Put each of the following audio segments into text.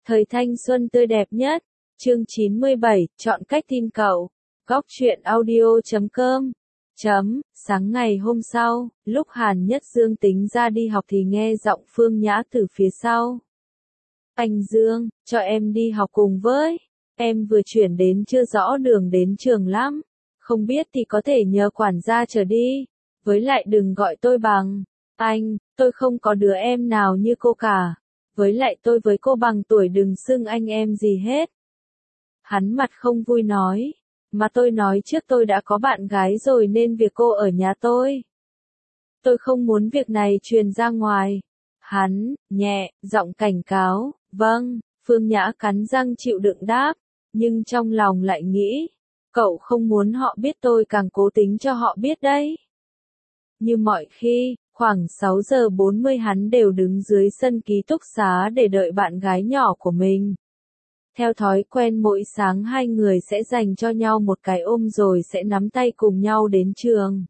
Thời thanh xuân tươi đẹp nhất. Chương 97, chọn cách tin cậu. Góc truyện audio.com. Sáng ngày hôm sau, lúc Hàn Nhất Dương tính ra đi học thì nghe giọng Phương Nhã từ phía sau. Anh Dương, cho em đi học cùng với. Em vừa chuyển đến chưa rõ đường đến trường lắm. Không biết thì có thể nhờ quản gia chở đi. Với lại đừng gọi tôi bằng anh, tôi không có đứa em nào như cô cả. Với lại tôi với cô bằng tuổi, đừng xưng anh em gì hết. Hắn mặt không vui nói. Mà tôi nói trước tôi đã có bạn gái rồi nên việc cô ở nhà tôi. Tôi không muốn việc này truyền ra ngoài. Hắn, nhẹ, giọng cảnh cáo. Vâng, Phương Nhã cắn răng chịu đựng đáp. Nhưng trong lòng lại nghĩ. Cậu không muốn họ biết, tôi càng cố tính cho họ biết đấy. Như mọi khi, khoảng 6 giờ 40 hắn đều đứng dưới sân ký túc xá để đợi bạn gái nhỏ của mình. Theo thói quen mỗi sáng hai người sẽ dành cho nhau một cái ôm rồi sẽ nắm tay cùng nhau đến trường.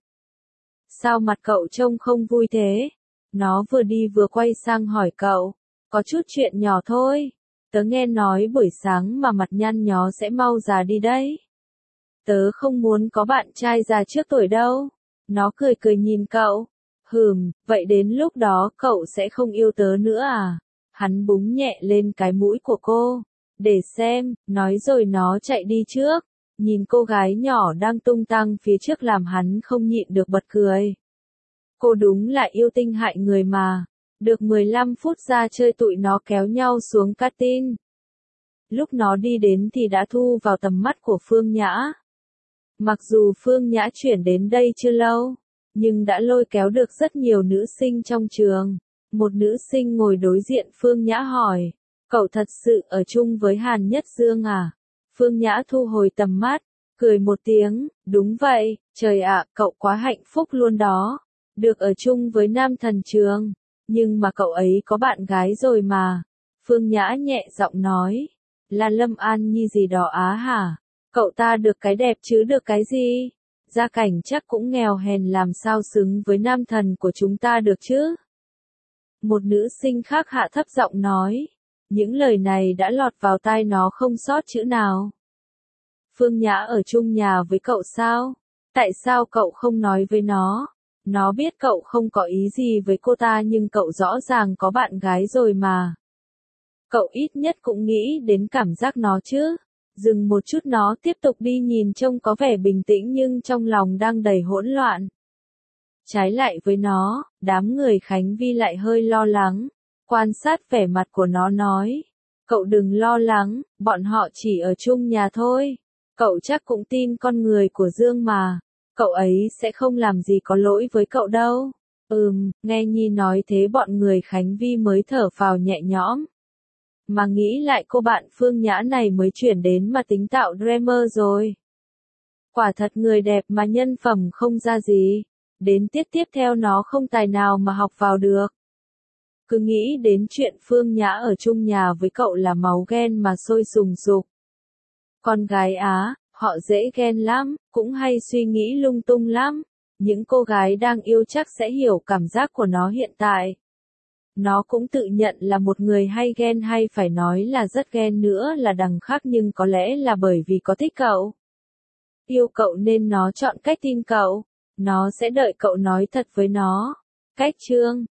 Sao mặt cậu trông không vui thế? Nó vừa đi vừa quay sang hỏi cậu. Có chút chuyện nhỏ thôi. Tớ nghe nói buổi sáng mà mặt nhăn nhó sẽ mau già đi đấy. Tớ không muốn có bạn trai già trước tuổi đâu. Nó cười cười nhìn cậu. Vậy đến lúc đó cậu sẽ không yêu tớ nữa à? Hắn búng nhẹ lên cái mũi của cô. Để xem, nói rồi nó chạy đi trước. Nhìn cô gái nhỏ đang tung tăng phía trước làm hắn không nhịn được bật cười. Cô đúng là yêu tinh hại người mà. Được 15 phút ra chơi tụi nó kéo nhau xuống canteen. Lúc nó đi đến thì đã thu vào tầm mắt của Phương Nhã. Mặc dù Phương Nhã chuyển đến đây chưa lâu, nhưng đã lôi kéo được rất nhiều nữ sinh trong trường. Một nữ sinh ngồi đối diện Phương Nhã hỏi. Cậu thật sự ở chung với Hàn Nhất Dương à? Phương Nhã thu hồi tầm mắt, cười một tiếng, đúng vậy, trời ạ, cậu quá hạnh phúc luôn đó. Được ở chung với nam thần trường, nhưng mà cậu ấy có bạn gái rồi mà. Phương Nhã nhẹ giọng nói, là Lâm An Nhi gì đó á hả? Cậu ta được cái đẹp chứ được cái gì? Gia cảnh chắc cũng nghèo hèn, làm sao xứng với nam thần của chúng ta được chứ? Một nữ sinh khác hạ thấp giọng nói. Những lời này đã lọt vào tai nó không sót chữ nào. Phương Nhã ở chung nhà với cậu sao? Tại sao cậu không nói với nó? Nó biết cậu không có ý gì với cô ta nhưng cậu rõ ràng có bạn gái rồi mà. Cậu ít nhất cũng nghĩ đến cảm giác nó chứ. Dừng một chút, nó tiếp tục đi, nhìn trông có vẻ bình tĩnh nhưng trong lòng đang đầy hỗn loạn. Trái lại với nó, đám người Khánh Vi lại hơi lo lắng. Quan sát vẻ mặt của nó nói. Cậu đừng lo lắng, bọn họ chỉ ở chung nhà thôi. Cậu chắc cũng tin con người của Dương mà. Cậu ấy sẽ không làm gì có lỗi với cậu đâu. Nghe Nhi nói thế bọn người Khánh Vi mới thở phào nhẹ nhõm. Mà nghĩ lại cô bạn Phương Nhã này mới chuyển đến mà tính tạo drama rồi. Quả thật người đẹp mà nhân phẩm không ra gì. Đến tiết tiếp theo nó không tài nào mà học vào được. Cứ nghĩ đến chuyện Phương Nhã ở chung nhà với cậu là máu ghen mà sôi sùng sục. Con gái Á, họ dễ ghen lắm, cũng hay suy nghĩ lung tung lắm. Những cô gái đang yêu chắc sẽ hiểu cảm giác của nó hiện tại. Nó cũng tự nhận là một người hay ghen, hay phải nói là rất ghen nữa là đằng khác, nhưng có lẽ là bởi vì có thích cậu. Yêu cậu nên nó chọn cách tin cậu. Nó sẽ đợi cậu nói thật với nó. Cách chương